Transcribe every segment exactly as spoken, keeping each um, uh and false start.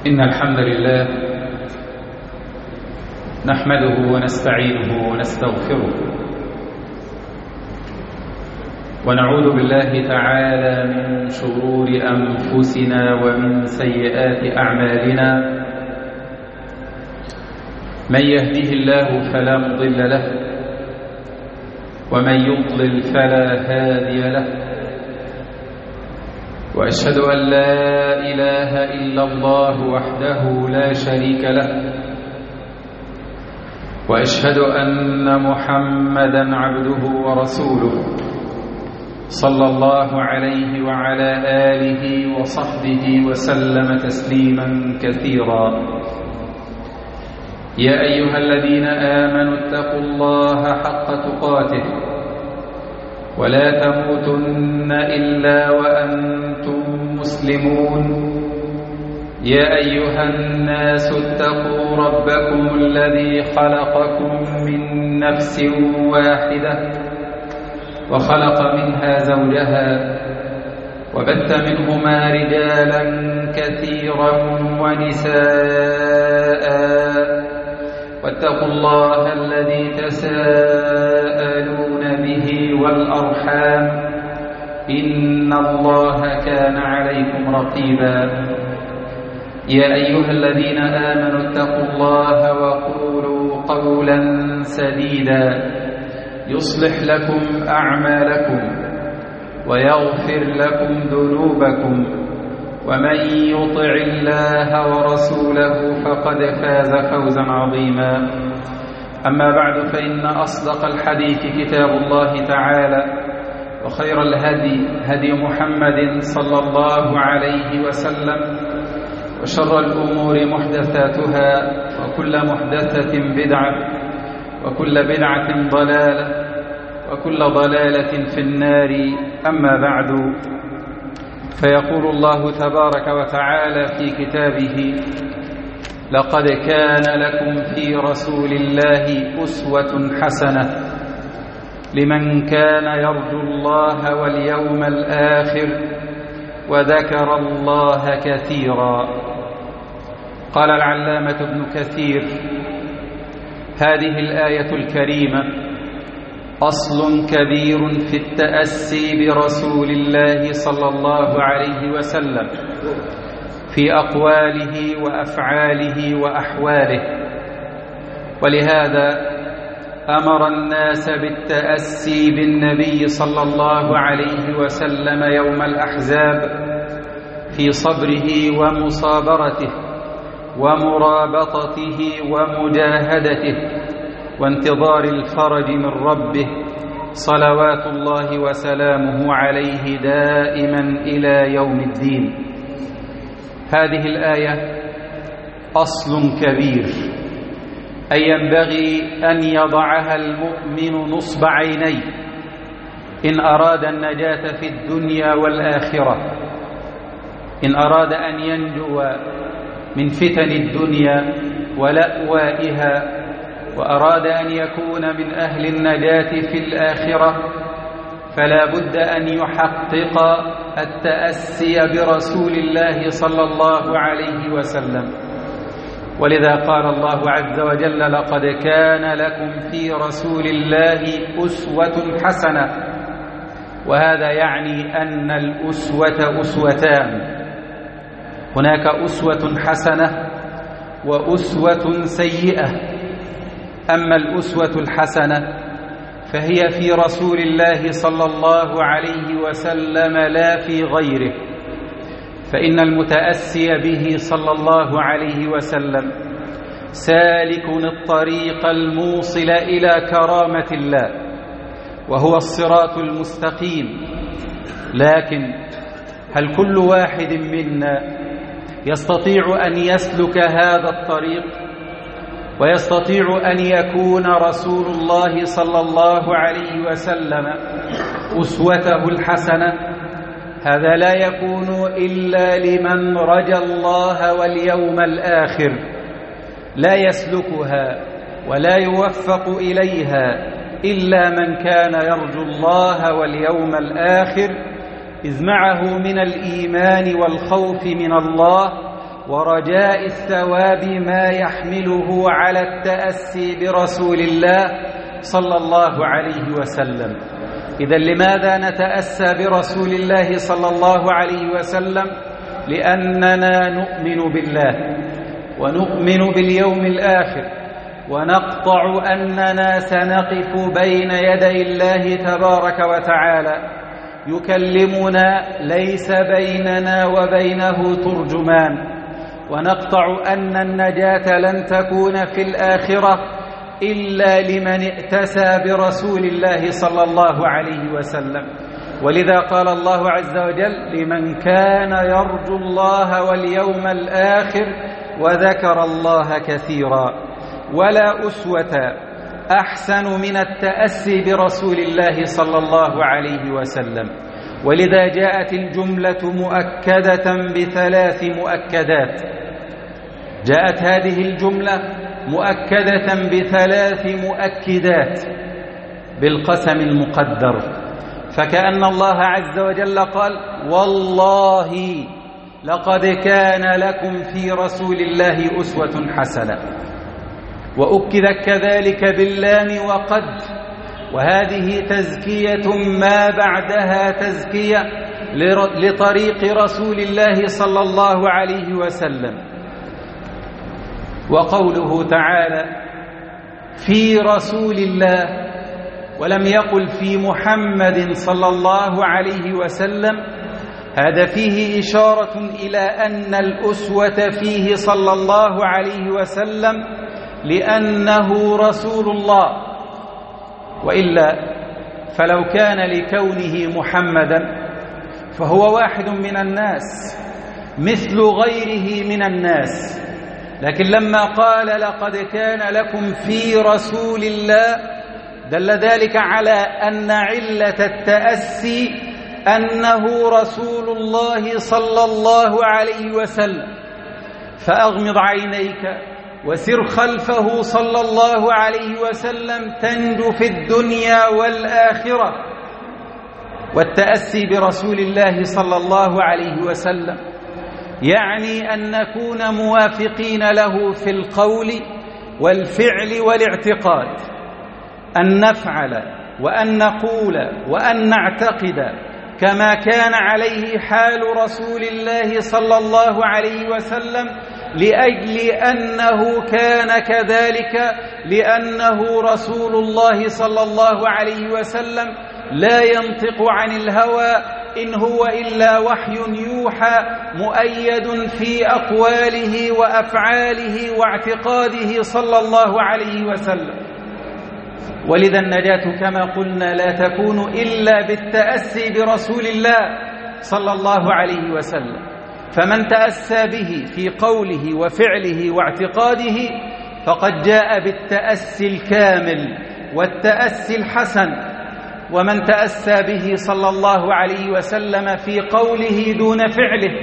إن الحمد لله نحمده ونستعينه ونستغفره ونعوذ بالله تعالى من شرور أنفسنا ومن سيئات أعمالنا. من يهده الله فلا مضل له ومن يضلل فلا هادي له، وأشهد أن لا إله إلا الله وحده لا شريك له، وأشهد أن محمدًا عبده ورسوله صلى الله عليه وعلى آله وصحبه وسلم تسليمًا كثيرًا. يا أيها الذين آمنوا اتقوا الله حق تقاته ولا تموتن إلا وأنتم مسلمون. يا أيها الناس اتقوا ربكم الذي خلقكم من نفس واحدة وخلق منها زوجها وبث منهما رجالا كثيرا ونساء، واتقوا الله الذي تساءلون به والأرحام إن الله كان عليكم رقيبا. يا أيها الذين آمنوا اتقوا الله وقولوا قولا سديدا يصلح لكم أعمالكم ويغفر لكم ذنوبكم، ومن يطع الله ورسوله فقد فاز فوزا عظيما. أما بعد، فإن أصدق الحديث كتاب الله تعالى، وخير الهدي هدي محمد صلى الله عليه وسلم، وشر الأمور محدثاتها، وكل محدثة بدعة، وكل بدعة ضلالة، وكل ضلالة في النار. أما بعد، فيقول الله تبارك وتعالى في كتابه: لقد كان لكم في رسول الله أسوة حسنة لمن كان يرجو الله واليوم الآخر وذكر الله كثيرا. قال العلامة ابن كثير: هذه الآية الكريمة أصل كبير في التأسي برسول الله صلى الله عليه وسلم في أقواله وأفعاله وأحواله، ولهذا أمر الناس بالتأسي بالنبي صلى الله عليه وسلم يوم الأحزاب في صبره ومصابرته ومرابطته ومجاهدته وانتظار الفرج من ربه صلوات الله وسلامه عليه دائما إلى يوم الدين. هذه الآية أصل كبير، أي ينبغي أن يضعها المؤمن نصب عينيه إن أراد النجاة في الدنيا والآخرة، إن أراد أن ينجو من فتن الدنيا ولأوائها، وأراد أن يكون من أهل النجاة في الآخرة، فلا بد أن يحقق التأسي برسول الله صلى الله عليه وسلم. ولذا قال الله عز وجل: لقد كان لكم في رسول الله أسوة حسنة. وهذا يعني أن الأسوة أسوتان، هناك أسوة حسنة وأسوة سيئة. أما الأسوة الحسنة فهي في رسول الله صلى الله عليه وسلم لا في غيره، فإن المتأسي به صلى الله عليه وسلم سالك الطريق الموصل إلى كرامة الله، وهو الصراط المستقيم. لكن هل كل واحد منا يستطيع أن يسلك هذا الطريق ويستطيع أن يكون رسول الله صلى الله عليه وسلم أسوته الحسنة؟ هذا لا يكون إلا لمن رجا الله واليوم الآخر، لا يسلكها ولا يوفق إليها إلا من كان يرجو الله واليوم الآخر، إذ معه من الإيمان والخوف من الله ورجاء الثواب ما يحمله على التأسي برسول الله صلى الله عليه وسلم. إذن لماذا نتأسى برسول الله صلى الله عليه وسلم؟ لأننا نؤمن بالله ونؤمن باليوم الآخر، ونقطع أننا سنقف بين يدي الله تبارك وتعالى يكلمنا ليس بيننا وبينه ترجمان، ونقطع أن النجاة لن تكون في الآخرة إلا لمن ائتسى برسول الله صلى الله عليه وسلم. ولذا قال الله عز وجل: لمن كان يرجو الله واليوم الآخر وذكر الله كثيرا. ولا أسوة أحسن من التأسي برسول الله صلى الله عليه وسلم. ولذا جاءت الجملة مؤكدة بثلاث مؤكدات. جاءت هذه الجملة مؤكدة بثلاث مؤكدات بالقسم المقدر، فكأن الله عز وجل قال: والله لقد كان لكم في رسول الله أسوة حسنة. وأكد كذلك باللام وقد، وهذه تزكية ما بعدها تزكية لطريق رسول الله صلى الله عليه وسلم. وقوله تعالى: في رسول الله، ولم يقل في محمد صلى الله عليه وسلم، هذا فيه إشارة إلى أن الأسوة فيه صلى الله عليه وسلم لأنه رسول الله، وإلا فلو كان لكونه محمدا فهو واحد من الناس مثل غيره من الناس. لكن لما قال: لقد كان لكم في رسول الله، دل ذلك على أن علة التأسي أنه رسول الله صلى الله عليه وسلم. فأغمض عينيك وسر خلفه صلى الله عليه وسلم تنجو في الدنيا والآخرة. والتأسي برسول الله صلى الله عليه وسلم يعني أن نكون موافقين له في القول والفعل والاعتقاد، أن نفعل وأن نقول وأن نعتقد كما كان عليه حال رسول الله صلى الله عليه وسلم، لأجل أنه كان كذلك، لأنه رسول الله صلى الله عليه وسلم لا ينطق عن الهوى، إن هو إلا وحي يوحى، مؤيد في أقواله وأفعاله واعتقاده صلى الله عليه وسلم. ولذا النجاة كما قلنا لا تكون إلا بالتأسي برسول الله صلى الله عليه وسلم. فمن تأسى به في قوله وفعله واعتقاده فقد جاء بالتأسي الكامل والتأسي الحسن. ومن تأسى به صلى الله عليه وسلم في قوله دون فعله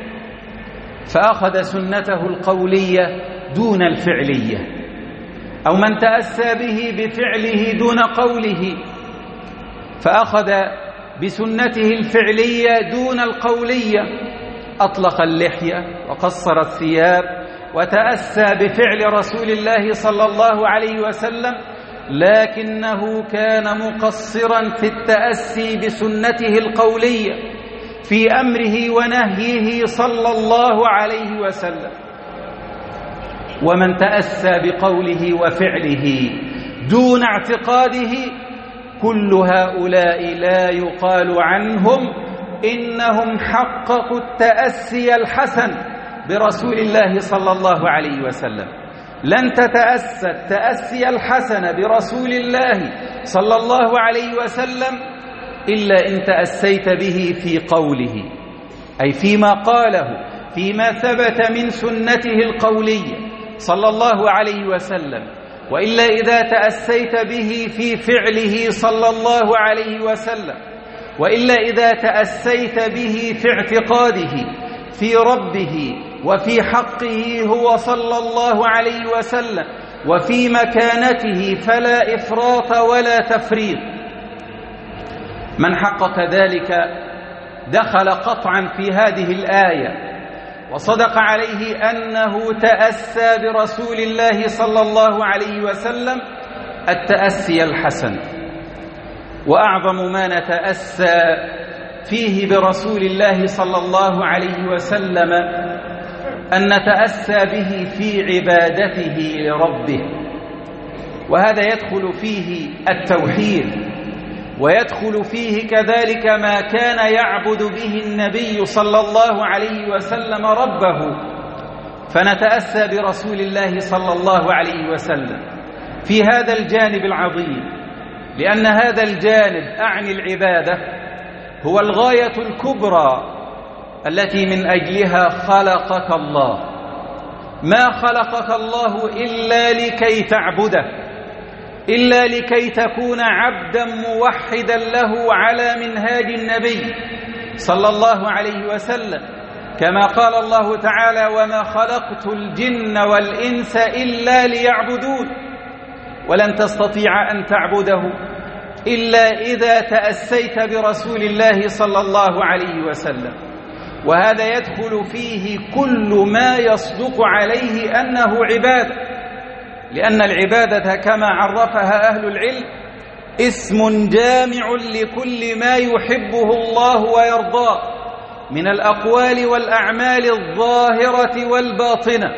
فأخذ سنته القولية دون الفعلية، أو من تأسى به بفعله دون قوله فأخذ بسنته الفعلية دون القولية، أطلق اللحية وقصر الثياب وتأسى بفعل رسول الله صلى الله عليه وسلم، لكنه كان مقصرا في التأسي بسنته القولية في أمره ونهيه صلى الله عليه وسلم. ومن تأسى بقوله وفعله دون اعتقاده كل هؤلاء لا يقال عنهم إنهم حققوا التأسي الحسن برسول الله صلى الله عليه وسلم. لن تتأسى التأسي الحسن برسول الله صلى الله عليه وسلم إلا إن تأسيت به في قوله، أي فيما قاله، فيما ثبت من سنته القولية صلى الله عليه وسلم، وإلا إذا تأسيت به في فعله صلى الله عليه وسلم، وإلا إذا تأسيت به في اعتقاده في ربه وفي حقه هو صلى الله عليه وسلم وفي مكانته فلا إفراط ولا تفريط. من حقق ذلك دخل قطعا في هذه الآية وصدق عليه أنه تأسى برسول الله صلى الله عليه وسلم التأسي الحسن. وأعظم ما نتأسى فيه برسول الله صلى الله عليه وسلم أن نتأسى به في عبادته لربه، وهذا يدخل فيه التوحيد، ويدخل فيه كذلك ما كان يعبد به النبي صلى الله عليه وسلم ربه. فنتأسى برسول الله صلى الله عليه وسلم في هذا الجانب العظيم، لأن هذا الجانب أعني العبادة هو الغاية الكبرى التي من أجلها خلقك الله. ما خلقك الله إلا لكي تعبده، إلا لكي تكون عبدا موحدا له على منهاج النبي صلى الله عليه وسلم، كما قال الله تعالى: وما خلقت الجن والإنس إلا ليعبدون. ولن تستطيع أن تعبده إلا إذا تأسيت برسول الله صلى الله عليه وسلم. وهذا يدخل فيه كل ما يصدق عليه أنه عبادة، لأن العبادة كما عرفها أهل العلم اسم جامع لكل ما يحبه الله ويرضاه من الأقوال والأعمال الظاهرة والباطنة.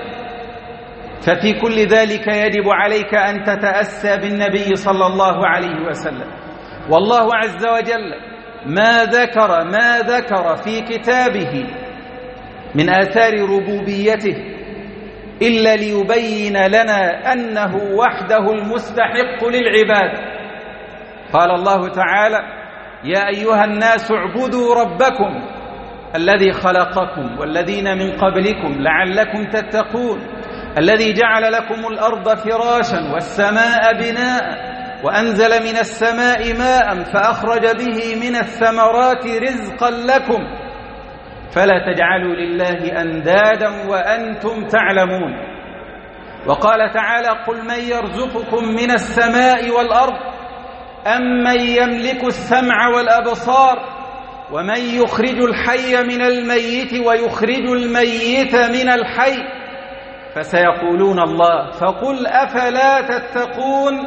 ففي كل ذلك يجب عليك أن تتأسى بالنبي صلى الله عليه وسلم. والله عز وجل ما ذكر ما ذكر في كتابه من آثار ربوبيته إلا ليبين لنا أنه وحده المستحق للعبادة. قال الله تعالى: يا أيها الناس اعبدوا ربكم الذي خلقكم والذين من قبلكم لعلكم تتقون، الذي جعل لكم الأرض فراشا والسماء بناء وأنزل من السماء ماء فأخرج به من الثمرات رزقا لكم فلا تجعلوا لله أندادا وأنتم تعلمون. وقال تعالى: قل من يرزقكم من السماء والأرض أم من يملك السمع والأبصار ومن يخرج الحي من الميت ويخرج الميت من الحي فسيقولون الله فقل أفلا تتقون.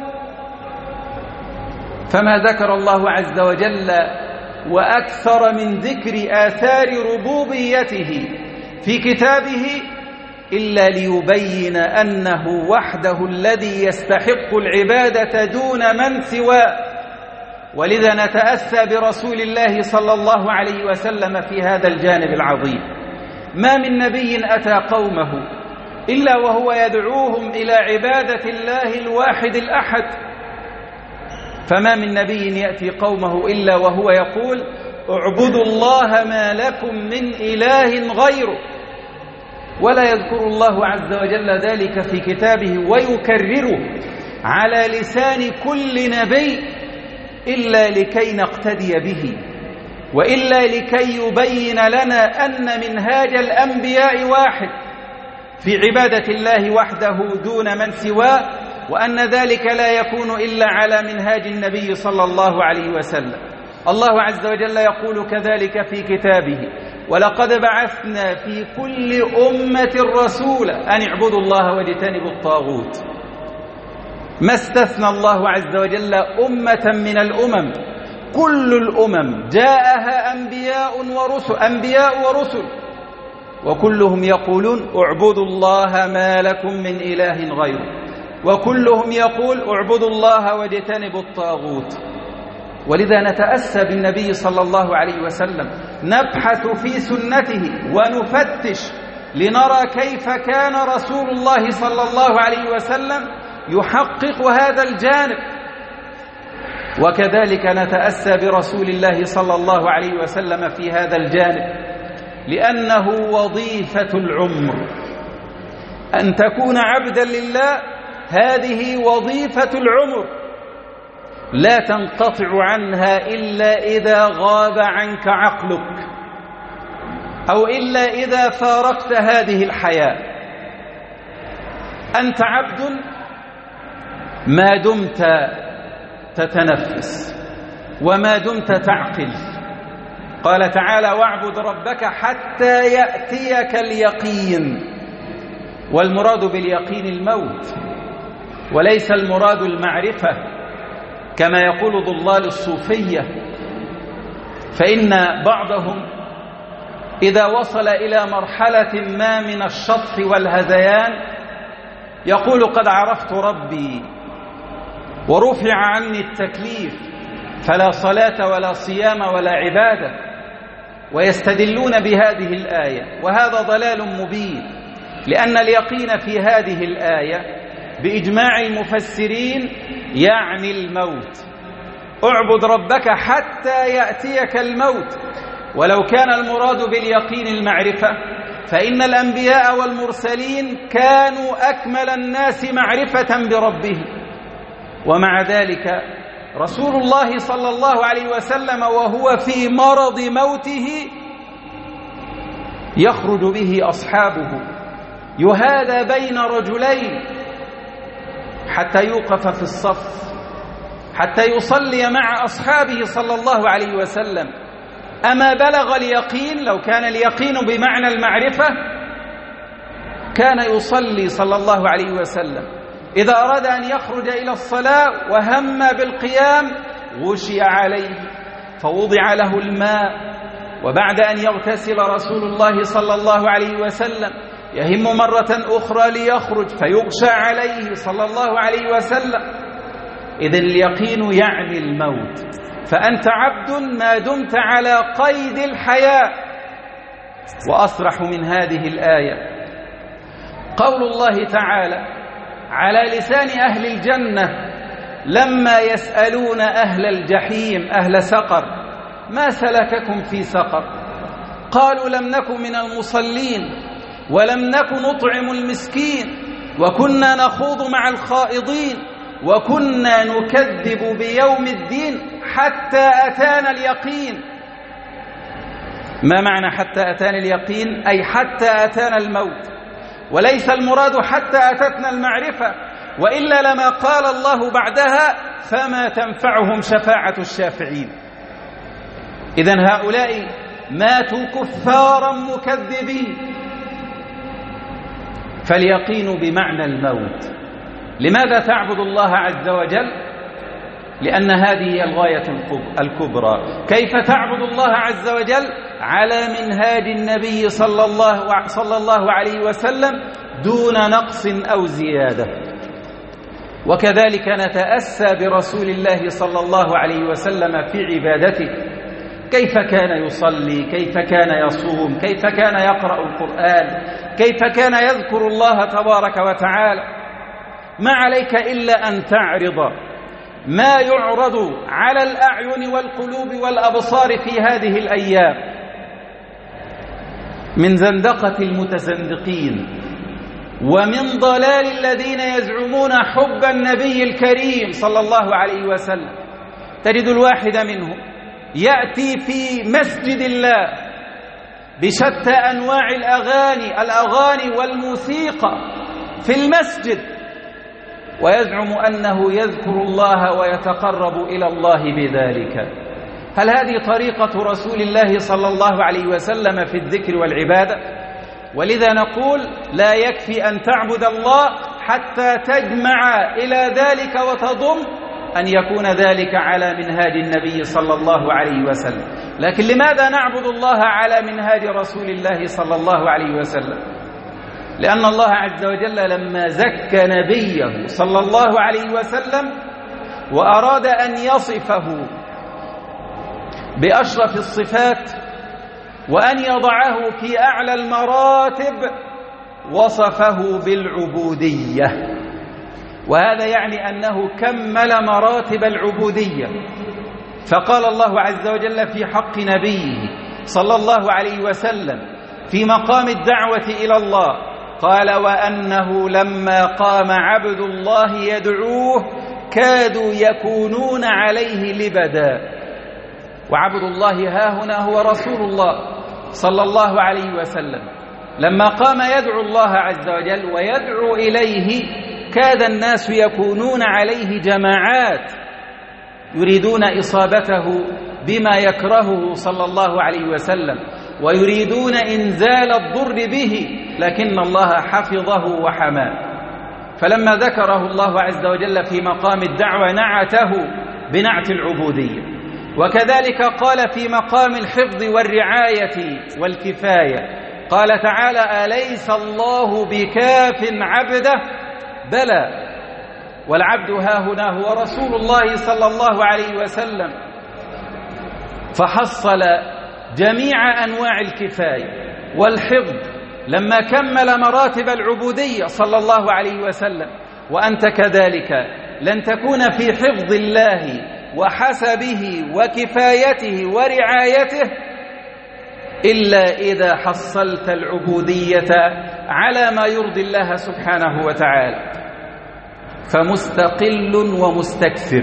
فما ذكر الله عز وجل وأكثر من ذكر آثار ربوبيته في كتابه إلا ليبين أنه وحده الذي يستحق العبادة دون من سواه. ولذا نتأسى برسول الله صلى الله عليه وسلم في هذا الجانب العظيم. ما من نبي أتى قومه إلا وهو يدعوهم إلى عبادة الله الواحد الأحد. فما من نبي يأتي قومه إلا وهو يقول: اعبدوا الله ما لكم من إله غيره. ولا يذكر الله عز وجل ذلك في كتابه ويكرره على لسان كل نبي إلا لكي نقتدي به، وإلا لكي يبين لنا أن منهاج الأنبياء واحد في عبادة الله وحده دون من سواه، وأن ذلك لا يكون إلا على منهاج النبي صلى الله عليه وسلم. الله عز وجل يقول كذلك في كتابه: ولقد بعثنا في كل أمة رسولا أن اعبدوا الله واجتنبوا الطاغوت. ما استثنى الله عز وجل أمة من الأمم، كل الأمم جاءها أنبياء ورسل أنبياء ورسل وكلهم يقولون: اعبدوا الله ما لكم من إله غيره، وكلهم يقول: اعبدوا الله واجتنبوا الطاغوت. ولذا نتأسى بالنبي صلى الله عليه وسلم، نبحث في سنته ونفتش لنرى كيف كان رسول الله صلى الله عليه وسلم يحقق هذا الجانب. وكذلك نتأسى برسول الله صلى الله عليه وسلم في هذا الجانب، لأنه وظيفة العمر. أن تكون عبدا لله هذه وظيفة العمر، لا تنقطع عنها إلا إذا غاب عنك عقلك، أو إلا إذا فارقت هذه الحياة. أنت عبد ما دمت تتنفس وما دمت تعقل، قال تعالى: واعبد ربك حتى يأتيك اليقين. والمراد باليقين الموت، وليس المراد المعرفة كما يقول ضلال الصوفية، فإن بعضهم إذا وصل إلى مرحلة ما من الشطح والهذيان يقول: قد عرفت ربي ورفع عني التكليف، فلا صلاة ولا صيام ولا عبادة، ويستدلون بهذه الآية، وهذا ضلال مبين، لأن اليقين في هذه الآية بإجماع المفسرين يعني الموت. اعبد ربك حتى يأتيك الموت. ولو كان المراد باليقين المعرفة فإن الأنبياء والمرسلين كانوا أكمل الناس معرفة بربهم، ومع ذلك رسول الله صلى الله عليه وسلم وهو في مرض موته يخرج به أصحابه يهادى بين رجلين حتى يوقف في الصف حتى يصلي مع أصحابه صلى الله عليه وسلم. أما بلغ اليقين؟ لو كان اليقين بمعنى المعرفة كان يصلي صلى الله عليه وسلم إذا أراد أن يخرج إلى الصلاة وهم بالقيام غشي عليه فوضع له الماء، وبعد أن يغتسل رسول الله صلى الله عليه وسلم يهم مرة أخرى ليخرج فيغشى عليه صلى الله عليه وسلم. إذن اليقين يعني الموت، فأنت عبد ما دمت على قيد الحياة. وأصرح من هذه الآية قول الله تعالى على لسان أهل الجنة لما يسألون أهل الجحيم أهل سقر: ما سلككم في سقر؟ قالوا: لم نكن من المصلين ولم نكن نطعم المسكين وكنا نخوض مع الخائضين وكنا نكذب بيوم الدين حتى أتانا اليقين. ما معنى حتى أتانا اليقين؟ أي حتى أتانا الموت، وليس المراد حتى أتتنا المعرفة، وإلا لما قال الله بعدها: فما تنفعهم شفاعة الشافعين. إذن هؤلاء ماتوا كفارا مكذبين. فاليقين بمعنى الموت. لماذا تعبد الله عز وجل؟ لأن هذه هي الغاية الكبرى. كيف تعبد الله عز وجل؟ على منهاج النبي صلى الله, صلى الله عليه وسلم دون نقص أو زيادة. وكذلك نتأسى برسول الله صلى الله عليه وسلم في عبادته، كيف كان يصلي، كيف كان يصوم، كيف كان يقرأ القرآن، كيف كان يذكر الله تبارك وتعالى. ما عليك إلا أن تعرض ما يعرض على الأعين والقلوب والأبصار في هذه الأيام من زندقة المتزندقين ومن ضلال الذين يزعمون حب النبي الكريم صلى الله عليه وسلم. تجد الواحد منهم يأتي في مسجد الله بشتى أنواع الأغاني الأغاني والموسيقى في المسجد ويزعم أنه يذكر الله ويتقرب إلى الله بذلك. هل هذه طريقة رسول الله صلى الله عليه وسلم في الذكر والعبادة؟ ولذا نقول لا يكفي أن تعبد الله حتى تجمع إلى ذلك وتضم أن يكون ذلك على منهاج النبي صلى الله عليه وسلم. لكن لماذا نعبد الله على منهاج رسول الله صلى الله عليه وسلم؟ لأن الله عز وجل لما زكى نبيه صلى الله عليه وسلم وأراد أن يصفه بأشرف الصفات وأن يضعه في أعلى المراتب وصفه بالعبودية، وهذا يعني أنه كمل مراتب العبودية. فقال الله عز وجل في حق نبيه صلى الله عليه وسلم في مقام الدعوة إلى الله قال: وأنه لما قام عبد الله يدعوه كادوا يكونون عليه لبدا. وعبد الله ها هنا هو رسول الله صلى الله عليه وسلم. لما قام يدعو الله عز وجل ويدعو إليه كاد الناس يكونون عليه جماعات يريدون إصابته بما يكرهه صلى الله عليه وسلم ويريدون إنزال الضر به، لكن الله حفظه وحماه. فلما ذكره الله عز وجل في مقام الدعوة نعته بنعت العبودية، وكذلك قال في مقام الحفظ والرعاية والكفاية، قال تعالى: أليس الله بكاف عبده؟ بلى، والعبد هاهنا هو رسول الله صلى الله عليه وسلم، فحصل جميع أنواع الكفاية والحفظ لما كمل مراتب العبودية صلى الله عليه وسلم. وأنت كذلك لن تكون في حفظ الله وحسبه وكفايته ورعايته إلا إذا حصلت العبودية على ما يرضي الله سبحانه وتعالى. فمستقل ومستكثر،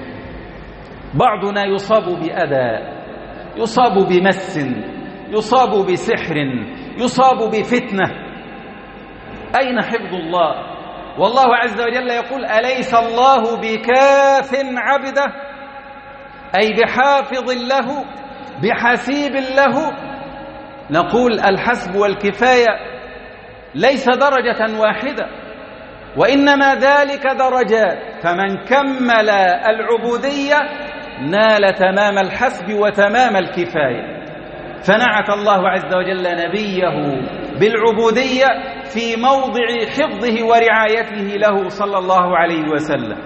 بعضنا يصاب بأذى، يصاب بمس، يصاب بسحر، يصاب بفتنة. أين حفظ الله؟ والله عز وجل يقول: أليس الله بكاف عبده؟ أي بحافظ له، بحسيب له. نقول الحسب والكفاية ليس درجة واحدة، وإنما ذلك درجات، فمن كمل العبودية نال تمام الحسب وتمام الكفاية. فنعت الله عز وجل نبيه بالعبودية في موضع حفظه ورعايته له صلى الله عليه وسلم،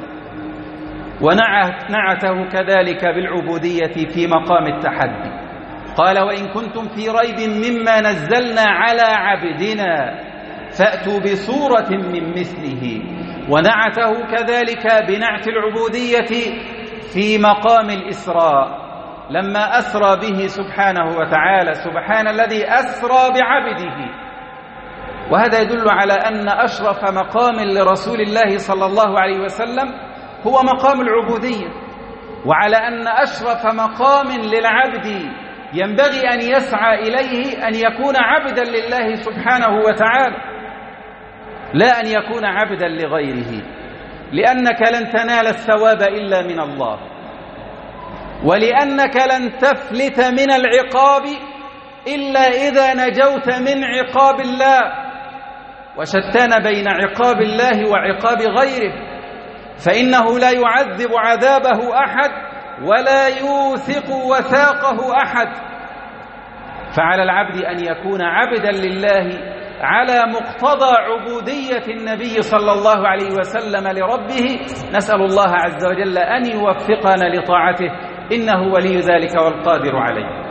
ونعته كذلك بالعبودية في مقام التحدي. قال: وإن كنتم في ريب مما نزلنا على عبدنا فأتوا بصورة من مثله. ونعته كذلك بنعت العبودية في مقام الإسراء لما أسرى به سبحانه وتعالى: سبحان الذي أسرى بعبده. وهذا يدل على أن أشرف مقام لرسول الله صلى الله عليه وسلم هو مقام العبودية، وعلى أن أشرف مقام للعبد ينبغي أن يسعى إليه أن يكون عبدا لله سبحانه وتعالى، لا أن يكون عبدا لغيره، لأنك لن تنال الثواب إلا من الله، ولأنك لن تفلت من العقاب إلا إذا نجوت من عقاب الله. وشتان بين عقاب الله وعقاب غيره، فإنه لا يعذب عذابه أحد ولا يوثق وثاقه أحد. فعلى العبد أن يكون عبدا لله على مقتضى عبودية النبي صلى الله عليه وسلم لربه. نسأل الله عز وجل أن يوفقنا لطاعته، إنه ولي ذلك والقادر عليه.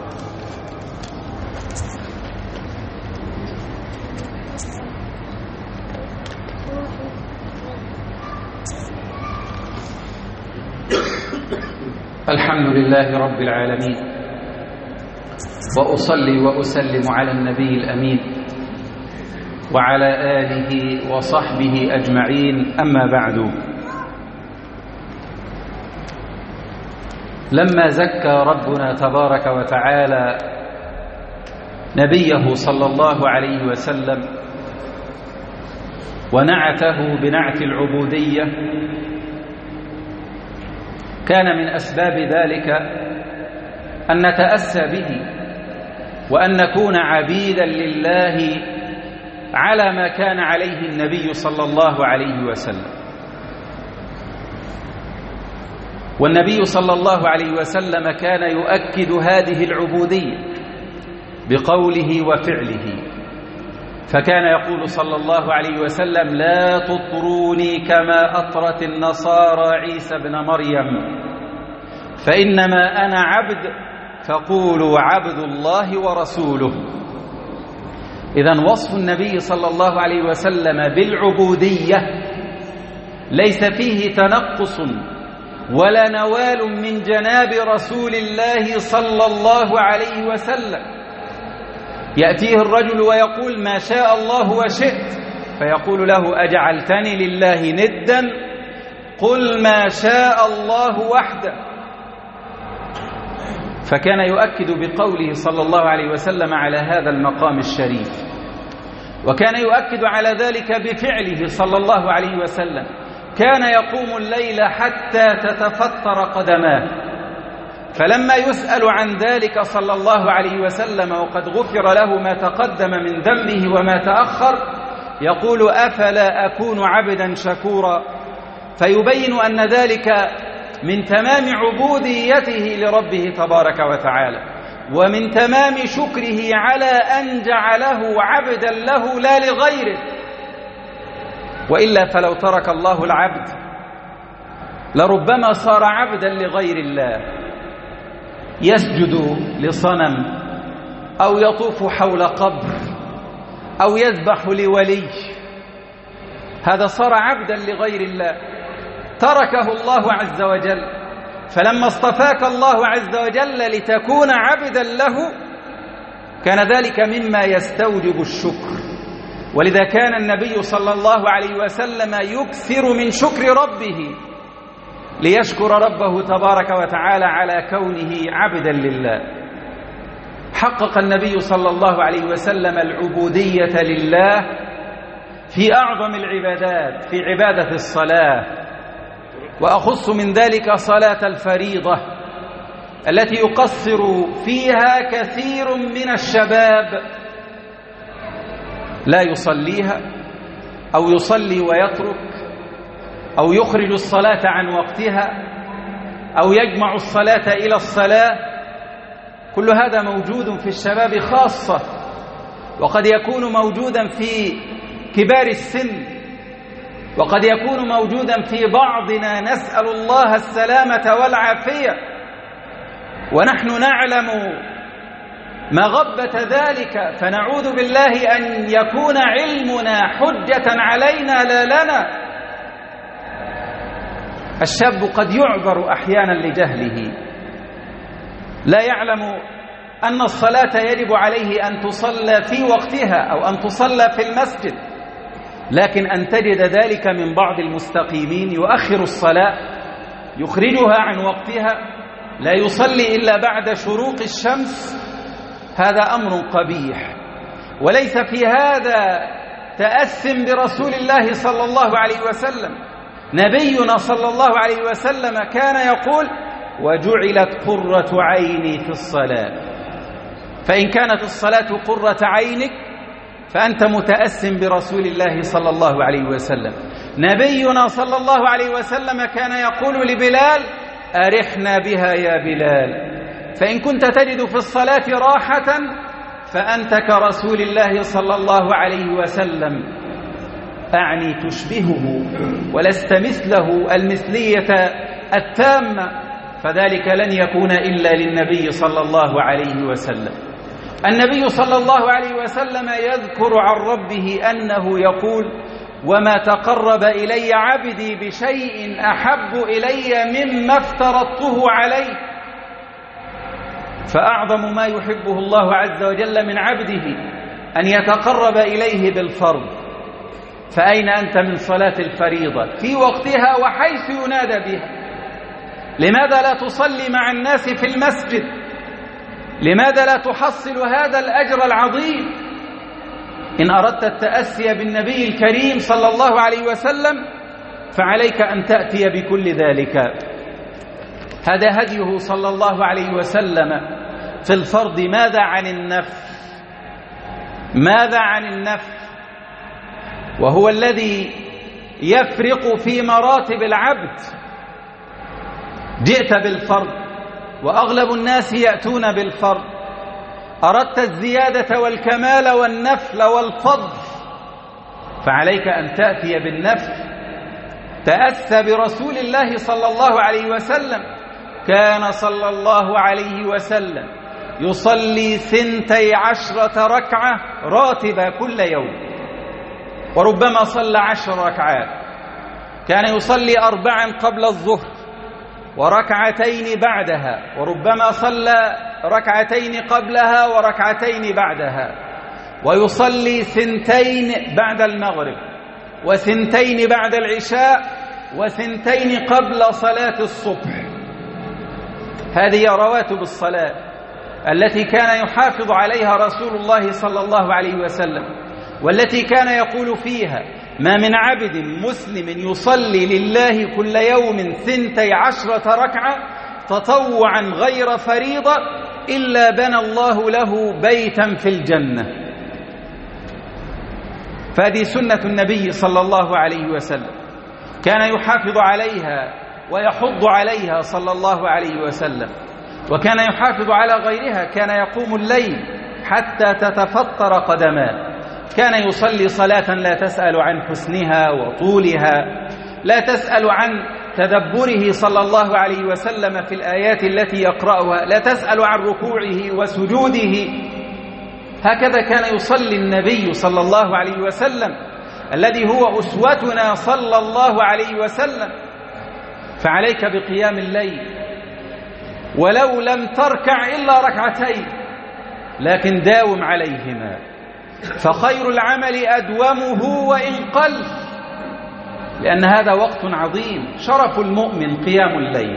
الحمد لله رب العالمين، وأصلي وأسلم على النبي الأمين وعلى آله وصحبه أجمعين. أما بعد، لما زكى ربنا تبارك وتعالى نبيه صلى الله عليه وسلم ونعته بنعت العبودية، كان من أسباب ذلك أن نتأسى به وأن نكون عبيدا لله على ما كان عليه النبي صلى الله عليه وسلم. والنبي صلى الله عليه وسلم كان يؤكد هذه العبودية بقوله وفعله، فكان يقول صلى الله عليه وسلم: لا تطروني كما أطرت النصارى عيسى بن مريم، فإنما أنا عبد فقولوا عبد الله ورسوله. إذن وصف النبي صلى الله عليه وسلم بالعبودية ليس فيه تنقص ولا نوال من جناب رسول الله صلى الله عليه وسلم. يأتيه الرجل ويقول: ما شاء الله وشئت، فيقول له: أجعلتني لله ندا؟ قل ما شاء الله وحده. فكان يؤكد بقوله صلى الله عليه وسلم على هذا المقام الشريف، وكان يؤكد على ذلك بفعله صلى الله عليه وسلم. كان يقوم الليل حتى تتفطر قدماه، فلما يسأل عن ذلك صلى الله عليه وسلم وقد غفر له ما تقدم من ذنبه وما تأخر يقول: أفلا أكون عبدا شكورا؟ فيبين أن ذلك من تمام عبوديته لربه تبارك وتعالى، ومن تمام شكره على أن جعله عبدا له لا لغيره. وإلا فلو ترك الله العبد لربما صار عبدا لغير الله، يسجد لصنم أو يطوف حول قبر أو يذبح لولي، هذا صار عبدا لغير الله، تركه الله عز وجل. فلما اصطفاك الله عز وجل لتكون عبدا له كان ذلك مما يستوجب الشكر. ولذا كان النبي صلى الله عليه وسلم يكثر من شكر ربه ليشكر ربه تبارك وتعالى على كونه عبدا لله. حقق النبي صلى الله عليه وسلم العبودية لله في أعظم العبادات، في عبادة الصلاة، وأخص من ذلك صلاة الفريضة التي يقصر فيها كثير من الشباب، لا يصليها أو يصلي ويترك أو يخرج الصلاة عن وقتها أو يجمع الصلاة إلى الصلاة. كل هذا موجود في الشباب خاصة، وقد يكون موجودا في كبار السن، وقد يكون موجودا في بعضنا، نسأل الله السلامة والعافية. ونحن نعلم مغبة ذلك، فنعوذ بالله أن يكون علمنا حجة علينا لا لنا. الشاب قد يعذر أحيانا لجهله، لا يعلم أن الصلاة يجب عليه أن تصلى في وقتها أو أن تصلى في المسجد، لكن أن تجد ذلك من بعض المستقيمين يؤخر الصلاة، يخرجها عن وقتها، لا يصلي إلا بعد شروق الشمس، هذا أمر قبيح. وليس في هذا تأثم برسول الله صلى الله عليه وسلم. نبينا صلى الله عليه وسلم كان يقول: وجعلت قرة عيني في الصلاة. فإن كانت الصلاة قرة عينك فأنت متأثم برسول الله صلى الله عليه وسلم. نبينا صلى الله عليه وسلم كان يقول لبلال: أرحنا بها يا بلال. فإن كنت تجد في الصلاة راحة فأنت كرسول الله صلى الله عليه وسلم، أعني تشبهه ولست مثله المثلية التامة، فذلك لن يكون إلا للنبي صلى الله عليه وسلم. النبي صلى الله عليه وسلم يذكر عن ربه أنه يقول: وما تقرب إلي عبدي بشيء أحب إلي مما افترضته عليه. فأعظم ما يحبه الله عز وجل من عبده أن يتقرب إليه بالفرض. فأين أنت من صلاة الفريضة في وقتها وحيث ينادى بها؟ لماذا لا تصلي مع الناس في المسجد؟ لماذا لا تحصل هذا الأجر العظيم؟ إن أردت التأسي بالنبي الكريم صلى الله عليه وسلم فعليك أن تأتي بكل ذلك. هذا هديه صلى الله عليه وسلم في الفرض. ماذا عن النفل؟ ماذا عن النفل وهو الذي يفرق في مراتب العبد؟ جئت بالفرض وأغلب الناس يأتون بالفرض. أردت الزيادة والكمال والنفل والفضل فعليك أن تأتي بالنفل. تأسى برسول الله صلى الله عليه وسلم. كان صلى الله عليه وسلم يصلي ثنتي عشرة ركعة راتبة كل يوم، وربما صلى عشر ركعات. كان يصلي أربعا قبل الظهر وركعتين بعدها، وربما صلى ركعتين قبلها وركعتين بعدها، ويصلي ثنتين بعد المغرب وثنتين بعد العشاء وثنتين قبل صلاة الصبح. هذه رواتب الصلاة التي كان يحافظ عليها رسول الله صلى الله عليه وسلم، والتي كان يقول فيها: ما من عبد مسلم يصلي لله كل يوم ثنتي عشرة ركعة تطوعا غير فريضة إلا بنى الله له بيتا في الجنة. فهذه سنة النبي صلى الله عليه وسلم، كان يحافظ عليها ويحض عليها صلى الله عليه وسلم، وكان يحافظ على غيرها. كان يقوم الليل حتى تتفطر قدماه، كان يصلي صلاة لا تسأل عن حسنها وطولها، لا تسأل عن تدبره صلى الله عليه وسلم في الآيات التي يقرأها، لا تسأل عن ركوعه وسجوده. هكذا كان يصلي النبي صلى الله عليه وسلم الذي هو أسوتنا صلى الله عليه وسلم. فعليك بقيام الليل، ولو لم تركع إلا ركعتين لكن داوم عليهما، فخير العمل أدومه وإن قل، لأن هذا وقت عظيم. شرف المؤمن قيام الليل،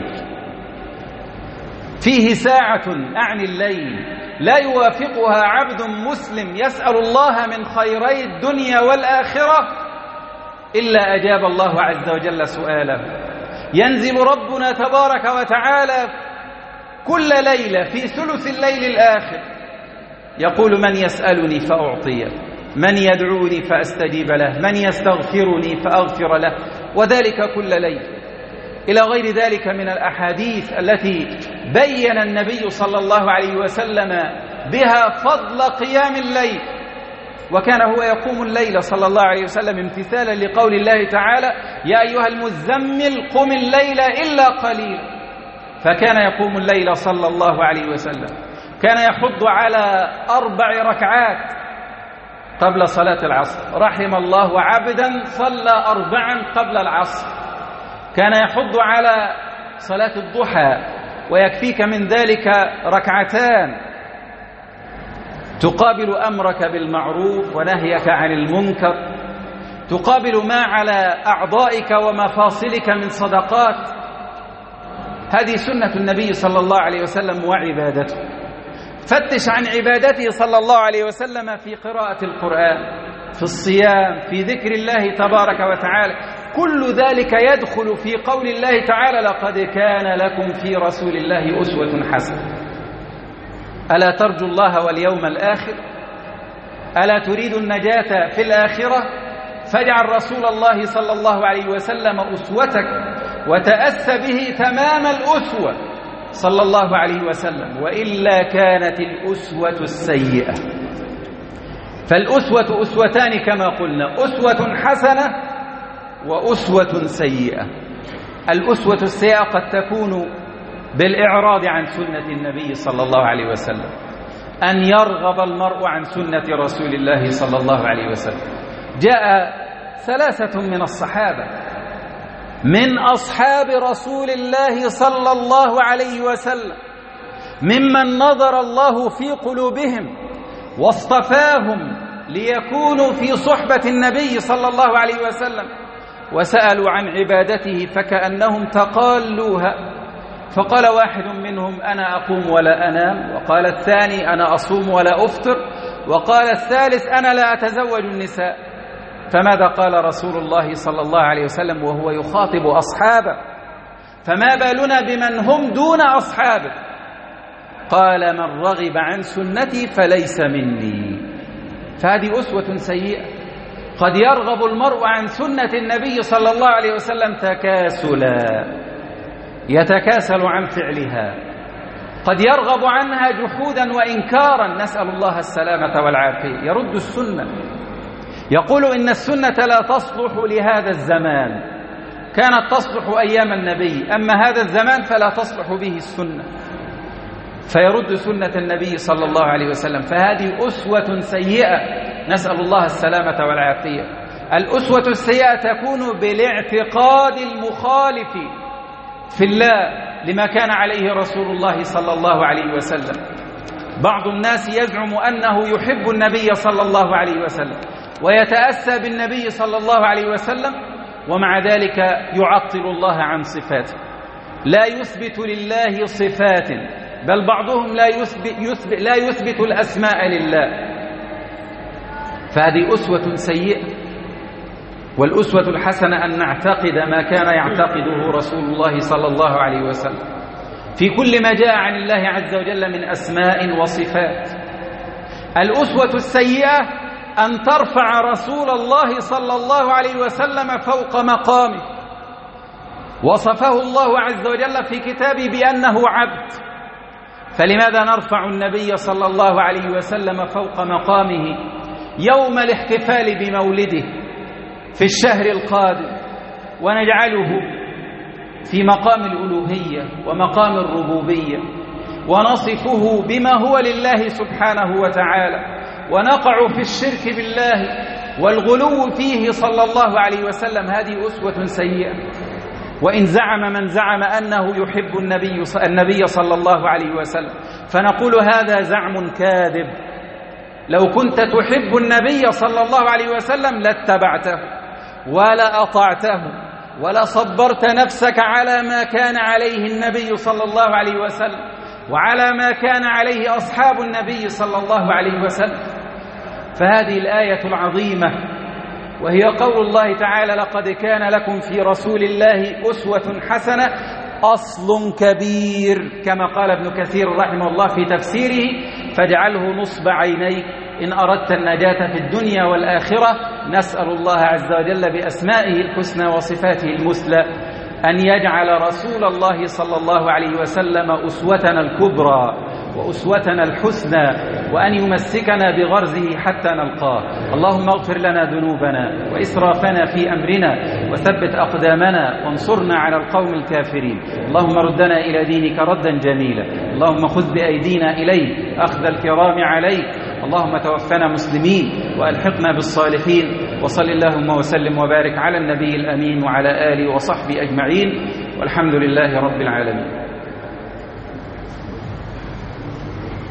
فيه ساعة أعني الليل لا يوافقها عبد مسلم يسأل الله من خيري الدنيا والآخرة إلا أجاب الله عز وجل سؤاله. ينزل ربنا تبارك وتعالى كل ليلة في ثلث الليل الآخر يقول: من يسألني فأعطيه، من يدعوني فأستجيب له، من يستغفرني فأغفر له، وذلك كل ليل. إلى غير ذلك من الأحاديث التي بين النبي صلى الله عليه وسلم بها فضل قيام الليل. وكان هو يقوم الليل صلى الله عليه وسلم امتثالا لقول الله تعالى: يا أيها المزمل قم الليل إلا قليلا. فكان يقوم الليل صلى الله عليه وسلم، كان يحض على أربع ركعات قبل صلاة العصر. رحم الله عبدا صلى أربعا قبل العصر. كان يحض على صلاة الضحى، ويكفيك من ذلك ركعتان تقابل أمرك بالمعروف ونهيك عن المنكر، تقابل ما على أعضائك ومفاصلك من صدقات. هذه سنة النبي صلى الله عليه وسلم وعبادته. فتش عن عبادته صلى الله عليه وسلم في قراءة القرآن، في الصيام، في ذكر الله تبارك وتعالى. كل ذلك يدخل في قول الله تعالى: لقد كان لكم في رسول الله أسوة حسنة. ألا ترجو الله واليوم الآخر؟ ألا تريد النجاة في الآخرة؟ فاجعل رسول الله صلى الله عليه وسلم أسوتك وتأس به تمام الأسوة صلى الله عليه وسلم، وإلا كانت الأسوة السيئة. فالأسوة أسوتان كما قلنا: أسوة حسنة وأسوة سيئة. الأسوة السيئة قد تكون بالإعراض عن سنة النبي صلى الله عليه وسلم، أن يرغب المرء عن سنة رسول الله صلى الله عليه وسلم. جاء ثلاثة من الصحابة من أصحاب رسول الله صلى الله عليه وسلم ممن نظر الله في قلوبهم واصطفاهم ليكونوا في صحبة النبي صلى الله عليه وسلم، وسألوا عن عبادته فكأنهم تقالوها. فقال واحد منهم: أنا أقوم ولا أنام، وقال الثاني: أنا أصوم ولا أفطر، وقال الثالث: أنا لا أتزوج النساء. فماذا قال رسول الله صلى الله عليه وسلم وهو يخاطب أصحابه؟ فما بالنا بمن هم دون أصحابه؟ قال: من رغب عن سنتي فليس مني. فهذه أسوة سيئة. قد يرغب المرء عن سنة النبي صلى الله عليه وسلم تكاسلا، يتكاسل عن فعلها. قد يرغب عنها جحودا وإنكارا، نسأل الله السلامة والعافية. يرد السنة، يقول إن السنة لا تصلح لهذا الزمان، كانت تصلح أيام النبي، أما هذا الزمان فلا تصلح به السنة. فيرد سنة النبي صلى الله عليه وسلم. فهذه أسوة سيئة، نسأل الله السلامة والعافية. الأسوة السيئة تكون بالاعتقاد المخالف في الله لما كان عليه رسول الله صلى الله عليه وسلم. بعض الناس يزعم أنه يحب النبي صلى الله عليه وسلم ويتأسى بالنبي صلى الله عليه وسلم، ومع ذلك يعطل الله عن صفاته، لا يثبت لله صفات، بل بعضهم لا يثبت, يثبت, لا يثبت الأسماء لله. فهذه أسوة سيئة. والأسوة الحسنة أن نعتقد ما كان يعتقده رسول الله صلى الله عليه وسلم. في كل ما جاء عن الله عز وجل من أسماء وصفات. الأسوة السيئة أن ترفع رسول الله صلى الله عليه وسلم فوق مقامه. وصفه الله عز وجل في كتابه بأنه عبد، فلماذا نرفع النبي صلى الله عليه وسلم فوق مقامه يوم الاحتفال بمولده في الشهر القادم، ونجعله في مقام الألوهية ومقام الربوبية، ونصفه بما هو لله سبحانه وتعالى، ونقع في الشرك بالله والغلو فيه صلى الله عليه وسلم؟ هذه أسوة سيئة. وإن زعم من زعم أنه يحب النبي النبي صلى الله عليه وسلم فنقول هذا زعم كاذب. لو كنت تحب النبي صلى الله عليه وسلم لاتبعته ولا أطعته ولا صبرت نفسك على ما كان عليه النبي صلى الله عليه وسلم وعلى ما كان عليه أصحاب النبي صلى الله عليه وسلم. فهذه الآية العظيمة وهي قول الله تعالى: لقد كان لكم في رسول الله أسوة حسنة، أصل كبير، كما قال ابن كثير رحمه الله في تفسيره: فاجعله نصب عينيك إن أردت النجاة في الدنيا والآخرة. نسأل الله عز وجل بأسمائه الحسنى وصفاته المثلى أن يجعل رسول الله صلى الله عليه وسلم أسوتنا الكبرى وأسوتنا الحسنى، وأن يمسكنا بغرزه حتى نلقاه. اللهم اغفر لنا ذنوبنا وإسرافنا في أمرنا وثبت أقدامنا وانصرنا على القوم الكافرين. اللهم ردنا إلى دينك ردا جميلا. اللهم خذ بأيدينا إليك أخذ الكرام عليك. اللهم توفنا مسلمين وألحقنا بالصالحين. وصل اللهم وسلم وبارك على النبي الأمين وعلى آله وصحبه أجمعين، والحمد لله رب العالمين.